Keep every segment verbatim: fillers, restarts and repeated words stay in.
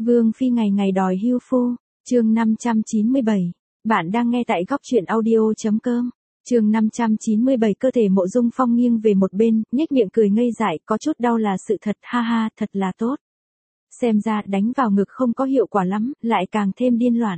Vương Phi ngày ngày đòi hưu phu, chương năm trăm chín mươi bảy. Bạn đang nghe tại góc truyện audio.com. Chương năm trăm chín mươi bảy. Cơ thể Mộ Dung Phong nghiêng về một bên, nhếch miệng cười ngây dại, có chút đau là sự thật, ha ha, thật là tốt. Xem ra đánh vào ngực không có hiệu quả lắm, lại càng thêm điên loạn.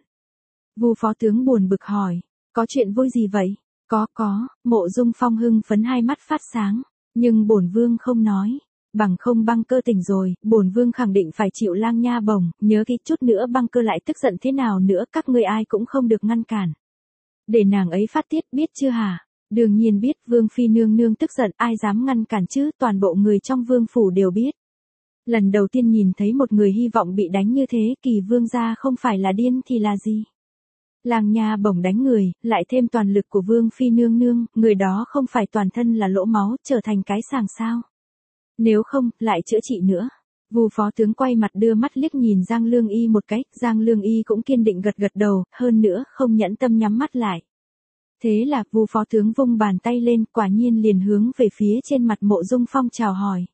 Vu phó tướng buồn bực hỏi, có chuyện vui gì vậy? Có có, Mộ Dung Phong hưng phấn hai mắt phát sáng, nhưng bổn vương không nói. Bằng không băng cơ tỉnh rồi, bổn vương khẳng định phải chịu lang nha bổng, nhớ kỹ chút nữa băng cơ lại tức giận thế nào nữa các ngươi ai cũng không được ngăn cản. Để nàng ấy phát tiết biết chưa hả? Đương nhiên biết, vương phi nương nương tức giận ai dám ngăn cản chứ, toàn bộ người trong vương phủ đều biết. Lần đầu tiên nhìn thấy một người hy vọng bị đánh như thế, Kỳ vương gia không phải là điên thì là gì? Lang nha bổng đánh người, lại thêm toàn lực của vương phi nương nương, người đó không phải toàn thân là lỗ máu, trở thành cái sàng sao? Nếu không, lại chữa trị nữa. Vu phó tướng quay mặt đưa mắt liếc nhìn Giang Lương Y một cái, Giang Lương Y cũng kiên định gật gật đầu, hơn nữa, không nhẫn tâm nhắm mắt lại. Thế là, Vu phó tướng vung bàn tay lên, quả nhiên liền hướng về phía trên mặt Mộ Dung Phong chào hỏi.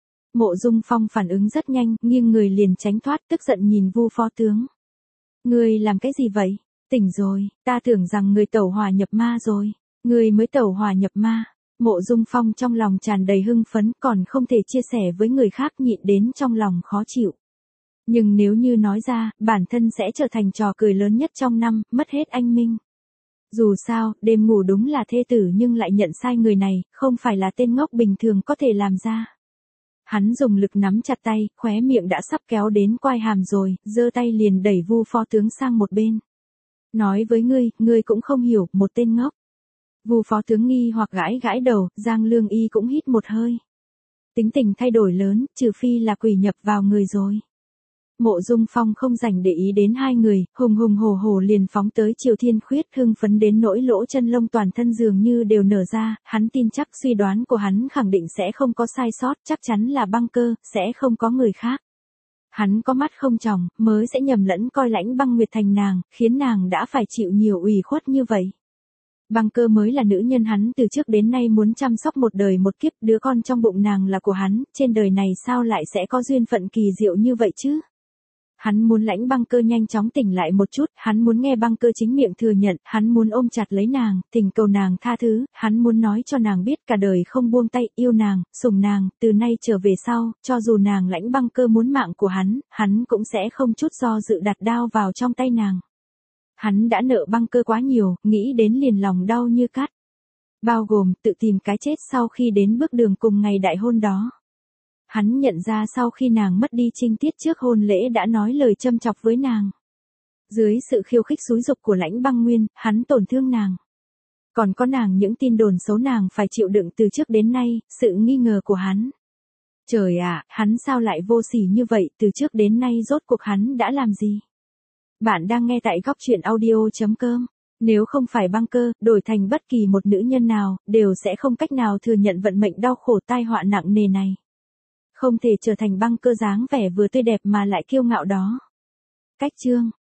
Mộ Dung Phong phản ứng rất nhanh, nghiêng người liền tránh thoát, tức giận nhìn Vu phó tướng. Ngươi làm cái gì vậy? Tỉnh rồi, ta tưởng rằng người tẩu hỏa nhập ma rồi. Ngươi mới tẩu hỏa nhập ma. Mộ Dung Phong trong lòng tràn đầy hưng phấn, còn không thể chia sẻ với người khác, nhịn đến trong lòng khó chịu. Nhưng nếu như nói ra, bản thân sẽ trở thành trò cười lớn nhất trong năm, mất hết anh minh. Dù sao, đêm ngủ đúng là thê tử nhưng lại nhận sai người này, không phải là tên ngốc bình thường có thể làm ra. Hắn dùng lực nắm chặt tay, khóe miệng đã sắp kéo đến quai hàm rồi, giơ tay liền đẩy Vu phó tướng sang một bên. Nói với ngươi, ngươi cũng không hiểu, một tên ngốc. Vu phó tướng nghi hoặc gãi gãi đầu, Giang Lương Y cũng hít một hơi. Tính tình thay đổi lớn, trừ phi là quỷ nhập vào người rồi. Mộ Dung Phong không rảnh để ý đến hai người, hùng hùng hổ hổ liền phóng tới Triều Thiên Khuyết, hưng phấn đến nỗi lỗ chân lông toàn thân dường như đều nở ra, hắn tin chắc suy đoán của hắn khẳng định sẽ không có sai sót, chắc chắn là băng cơ, sẽ không có người khác. Hắn có mắt không tròng, mới sẽ nhầm lẫn coi Lãnh Băng Nguyệt thành nàng, khiến nàng đã phải chịu nhiều ủy khuất như vậy. Băng cơ mới là nữ nhân hắn từ trước đến nay muốn chăm sóc một đời một kiếp, đứa con trong bụng nàng là của hắn, trên đời này sao lại sẽ có duyên phận kỳ diệu như vậy chứ? Hắn muốn Lãnh Băng Cơ nhanh chóng tỉnh lại một chút, hắn muốn nghe Băng Cơ chính miệng thừa nhận, hắn muốn ôm chặt lấy nàng, thỉnh cầu nàng tha thứ, hắn muốn nói cho nàng biết cả đời không buông tay, yêu nàng, sủng nàng, từ nay trở về sau, cho dù nàng Lãnh Băng Cơ muốn mạng của hắn, hắn cũng sẽ không chút do dự đặt đao vào trong tay nàng. Hắn đã nợ Băng Cơ quá nhiều, nghĩ đến liền lòng đau như cắt. Bao gồm tự tìm cái chết sau khi đến bước đường cùng ngày đại hôn đó. Hắn nhận ra sau khi nàng mất đi trinh tiết trước hôn lễ đã nói lời châm chọc với nàng. Dưới sự khiêu khích xúi giục của Lãnh Băng Nguyên, hắn tổn thương nàng. Còn có nàng những tin đồn xấu nàng phải chịu đựng từ trước đến nay, sự nghi ngờ của hắn. Trời ạ, hắn sao lại vô sỉ như vậy, từ trước đến nay rốt cuộc hắn đã làm gì? Bạn đang nghe tại góc truyện audio.com. Nếu không phải băng cơ, đổi thành bất kỳ một nữ nhân nào, đều sẽ không cách nào thừa nhận vận mệnh đau khổ tai họa nặng nề này. Không thể trở thành băng cơ dáng vẻ vừa tươi đẹp mà lại kiêu ngạo đó. Cách chương.